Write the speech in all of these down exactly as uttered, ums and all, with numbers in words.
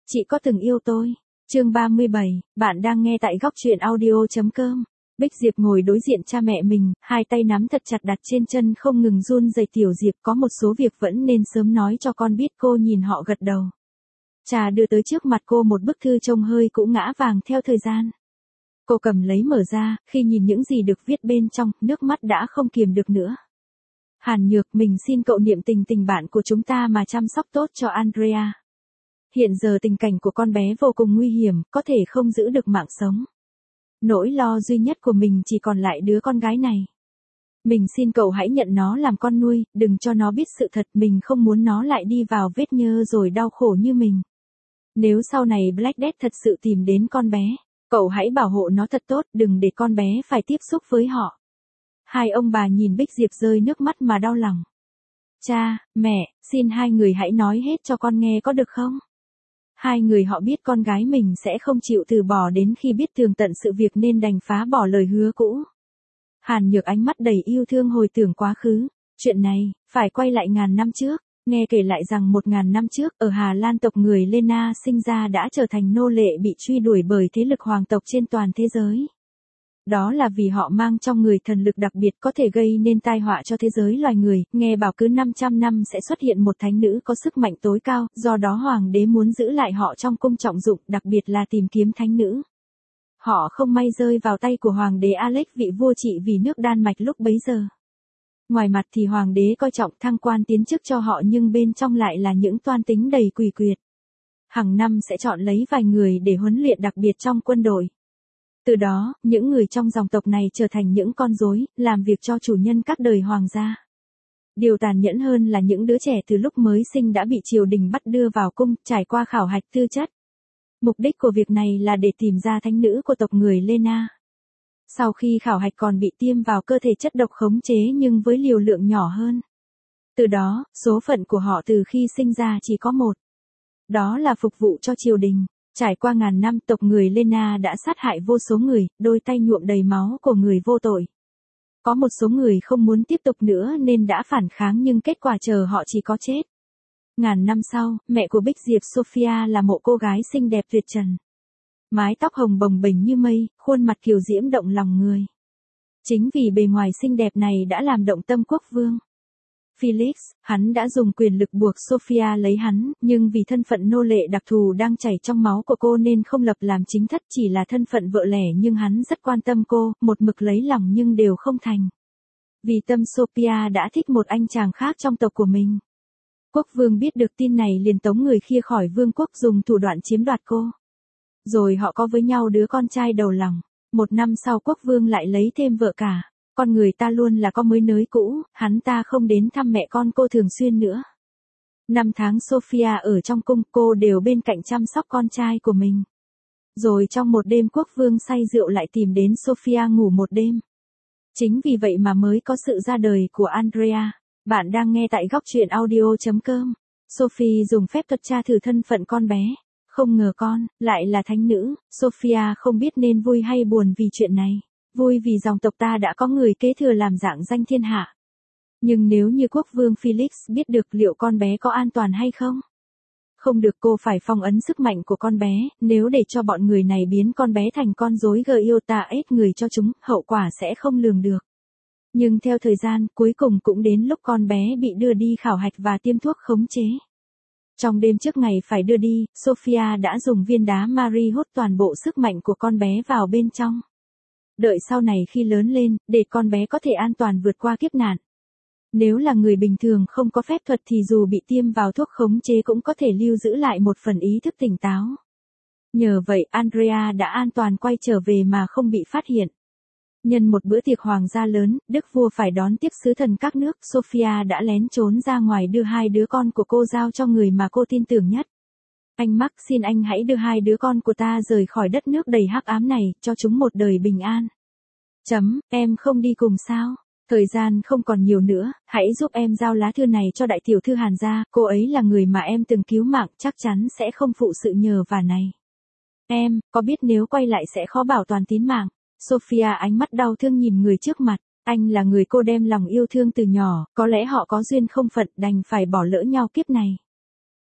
Chị có từng yêu tôi? Chương ba mươi bảy, bạn đang nghe tại góc truyện audio chấm com. Bích Diệp ngồi đối diện cha mẹ mình, hai tay nắm thật chặt đặt trên chân không ngừng run rẩy. Tiểu Diệp, có một số việc vẫn nên sớm nói cho con biết. Cô nhìn họ gật đầu. Cha đưa tới trước mặt cô một bức thư trông hơi cũ ngã vàng theo thời gian. Cô cầm lấy mở ra, khi nhìn những gì được viết bên trong, nước mắt đã không kiềm được nữa. Hàn Nhược, mình xin cậu niệm tình tình bạn của chúng ta mà chăm sóc tốt cho Andrea. Hiện giờ tình cảnh của con bé vô cùng nguy hiểm, có thể không giữ được mạng sống. Nỗi lo duy nhất của mình chỉ còn lại đứa con gái này. Mình xin cậu hãy nhận nó làm con nuôi, đừng cho nó biết sự thật. Mình không muốn nó lại đi vào vết nhơ rồi đau khổ như mình. Nếu sau này Black Death thật sự tìm đến con bé, cậu hãy bảo hộ nó thật tốt, đừng để con bé phải tiếp xúc với họ. Hai ông bà nhìn Bích Diệp rơi nước mắt mà đau lòng. Cha, mẹ, xin hai người hãy nói hết cho con nghe có được không? Hai người họ biết con gái mình sẽ không chịu từ bỏ đến khi biết tường tận sự việc nên đành phá bỏ lời hứa cũ. Hàn Nhược ánh mắt đầy yêu thương hồi tưởng quá khứ. Chuyện này, phải quay lại ngàn năm trước. Nghe kể lại rằng một ngàn năm trước, ở Hà Lan tộc người Lena sinh ra đã trở thành nô lệ bị truy đuổi bởi thế lực hoàng tộc trên toàn thế giới. Đó là vì họ mang trong người thần lực đặc biệt có thể gây nên tai họa cho thế giới loài người. Nghe bảo cứ năm trăm năm sẽ xuất hiện một thánh nữ có sức mạnh tối cao, do đó hoàng đế muốn giữ lại họ trong cung trọng dụng, đặc biệt là tìm kiếm thánh nữ. Họ không may rơi vào tay của hoàng đế Alex, vị vua trị vì nước Đan Mạch lúc bấy giờ. Ngoài mặt thì hoàng đế coi trọng thăng quan tiến chức cho họ, nhưng bên trong lại là những toan tính đầy quỷ quyệt. Hàng năm sẽ chọn lấy vài người để huấn luyện đặc biệt trong quân đội. Từ đó, những người trong dòng tộc này trở thành những con rối, làm việc cho chủ nhân các đời hoàng gia. Điều tàn nhẫn hơn là những đứa trẻ từ lúc mới sinh đã bị triều đình bắt đưa vào cung, trải qua khảo hạch tư chất. Mục đích của việc này là để tìm ra thánh nữ của tộc người Lena. Sau khi khảo hạch còn bị tiêm vào cơ thể chất độc khống chế nhưng với liều lượng nhỏ hơn. Từ đó, số phận của họ từ khi sinh ra chỉ có một. Đó là phục vụ cho triều đình. Trải qua ngàn năm, tộc người Lena đã sát hại vô số người, đôi tay nhuộm đầy máu của người vô tội. Có một số người không muốn tiếp tục nữa nên đã phản kháng, nhưng kết quả chờ họ chỉ có chết. Ngàn năm sau, mẹ của Bích Diệp, Sophia, là một cô gái xinh đẹp tuyệt trần. Mái tóc hồng bồng bềnh như mây, khuôn mặt kiều diễm động lòng người. Chính vì bề ngoài xinh đẹp này đã làm động tâm quốc vương Felix. Hắn đã dùng quyền lực buộc Sophia lấy hắn, nhưng vì thân phận nô lệ đặc thù đang chảy trong máu của cô nên không lập làm chính thất, chỉ là thân phận vợ lẽ, nhưng hắn rất quan tâm cô, một mực lấy lòng nhưng đều không thành. Vì tâm Sophia đã thích một anh chàng khác trong tộc của mình. Quốc vương biết được tin này liền tống người kia khỏi vương quốc, dùng thủ đoạn chiếm đoạt cô. Rồi họ có với nhau đứa con trai đầu lòng. Một năm sau quốc vương lại lấy thêm vợ cả. Con người ta luôn là có mới nới cũ, hắn ta không đến thăm mẹ con cô thường xuyên nữa. Năm tháng Sophia ở trong cung, cô đều bên cạnh chăm sóc con trai của mình. Rồi trong một đêm quốc vương say rượu lại tìm đến Sophia ngủ một đêm. Chính vì vậy mà mới có sự ra đời của Andrea. Bạn đang nghe tại góc truyện audio chấm com. Sophie dùng phép thuật tra thử thân phận con bé. Không ngờ con, lại là thánh nữ. Sophia không biết nên vui hay buồn vì chuyện này. Vui vì dòng tộc ta đã có người kế thừa làm rạng danh thiên hạ. Nhưng nếu như quốc vương Felix biết được, liệu con bé có an toàn hay không? Không được, cô phải phong ấn sức mạnh của con bé. Nếu để cho bọn người này biến con bé thành con rối Giota ép người cho chúng, hậu quả sẽ không lường được. Nhưng theo thời gian, cuối cùng cũng đến lúc con bé bị đưa đi khảo hạch và tiêm thuốc khống chế. Trong đêm trước ngày phải đưa đi, Sophia đã dùng viên đá Marie hút toàn bộ sức mạnh của con bé vào bên trong. Đợi sau này khi lớn lên, để con bé có thể an toàn vượt qua kiếp nạn. Nếu là người bình thường không có phép thuật thì dù bị tiêm vào thuốc khống chế cũng có thể lưu giữ lại một phần ý thức tỉnh táo. Nhờ vậy, Andrea đã an toàn quay trở về mà không bị phát hiện. Nhân một bữa tiệc hoàng gia lớn, đức vua phải đón tiếp sứ thần các nước, Sophia đã lén trốn ra ngoài đưa hai đứa con của cô giao cho người mà cô tin tưởng nhất. Anh Mark, xin anh hãy đưa hai đứa con của ta rời khỏi đất nước đầy hắc ám này, cho chúng một đời bình an. Chấm, em không đi cùng sao? Thời gian không còn nhiều nữa, hãy giúp em giao lá thư này cho đại tiểu thư Hàn gia, cô ấy là người mà em từng cứu mạng, chắc chắn sẽ không phụ sự nhờ vả này. Em, có biết nếu quay lại sẽ khó bảo toàn tín mạng? Sophia ánh mắt đau thương nhìn người trước mặt. Anh là người cô đem lòng yêu thương từ nhỏ, có lẽ họ có duyên không phận, đành phải bỏ lỡ nhau kiếp này.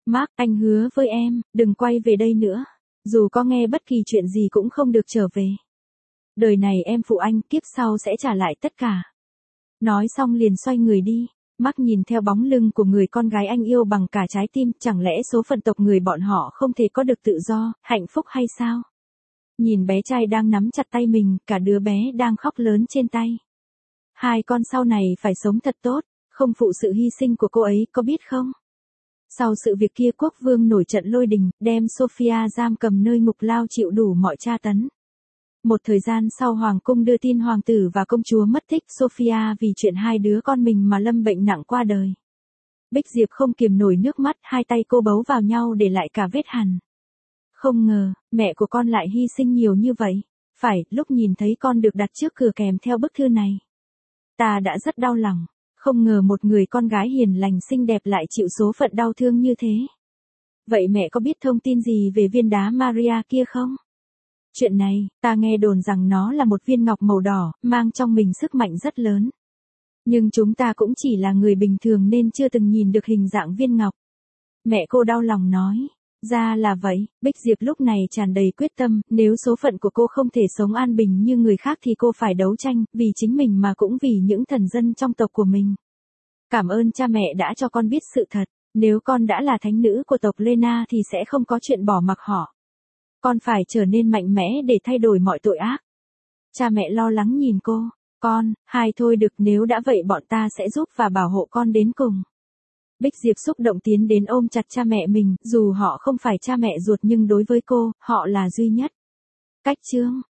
Mark, anh hứa với em, đừng quay về đây nữa. Dù có nghe bất kỳ chuyện gì cũng không được trở về. Đời này em phụ anh, kiếp sau sẽ trả lại tất cả. Nói xong liền xoay người đi. Mark nhìn theo bóng lưng của người con gái anh yêu bằng cả trái tim, chẳng lẽ số phận tộc người bọn họ không thể có được tự do, hạnh phúc hay sao? Nhìn bé trai đang nắm chặt tay mình, cả đứa bé đang khóc lớn trên tay. Hai con sau này phải sống thật tốt, không phụ sự hy sinh của cô ấy, có biết không? Sau sự việc kia quốc vương nổi trận lôi đình, đem Sophia giam cầm nơi ngục lao chịu đủ mọi tra tấn. Một thời gian sau hoàng cung đưa tin hoàng tử và công chúa mất tích, Sophia vì chuyện hai đứa con mình mà lâm bệnh nặng qua đời. Bích Diệp không kiềm nổi nước mắt, hai tay cô bấu vào nhau để lại cả vết hằn. Không ngờ, mẹ của con lại hy sinh nhiều như vậy. Phải, lúc nhìn thấy con được đặt trước cửa kèm theo bức thư này, ta đã rất đau lòng. Không ngờ một người con gái hiền lành xinh đẹp lại chịu số phận đau thương như thế. Vậy mẹ có biết thông tin gì về viên đá Maria kia không? Chuyện này, ta nghe đồn rằng nó là một viên ngọc màu đỏ, mang trong mình sức mạnh rất lớn. Nhưng chúng ta cũng chỉ là người bình thường nên chưa từng nhìn được hình dạng viên ngọc. Mẹ cô đau lòng nói. Ra là vậy, Bích Diệp lúc này tràn đầy quyết tâm, nếu số phận của cô không thể sống an bình như người khác thì cô phải đấu tranh, vì chính mình mà cũng vì những thần dân trong tộc của mình. Cảm ơn cha mẹ đã cho con biết sự thật, nếu con đã là thánh nữ của tộc Lena thì sẽ không có chuyện bỏ mặc họ. Con phải trở nên mạnh mẽ để thay đổi mọi tội ác. Cha mẹ lo lắng nhìn cô, con, hai thôi được, nếu đã vậy bọn ta sẽ giúp và bảo hộ con đến cùng. Bích Diệp xúc động tiến đến ôm chặt cha mẹ mình, dù họ không phải cha mẹ ruột nhưng đối với cô, họ là duy nhất. Cách chương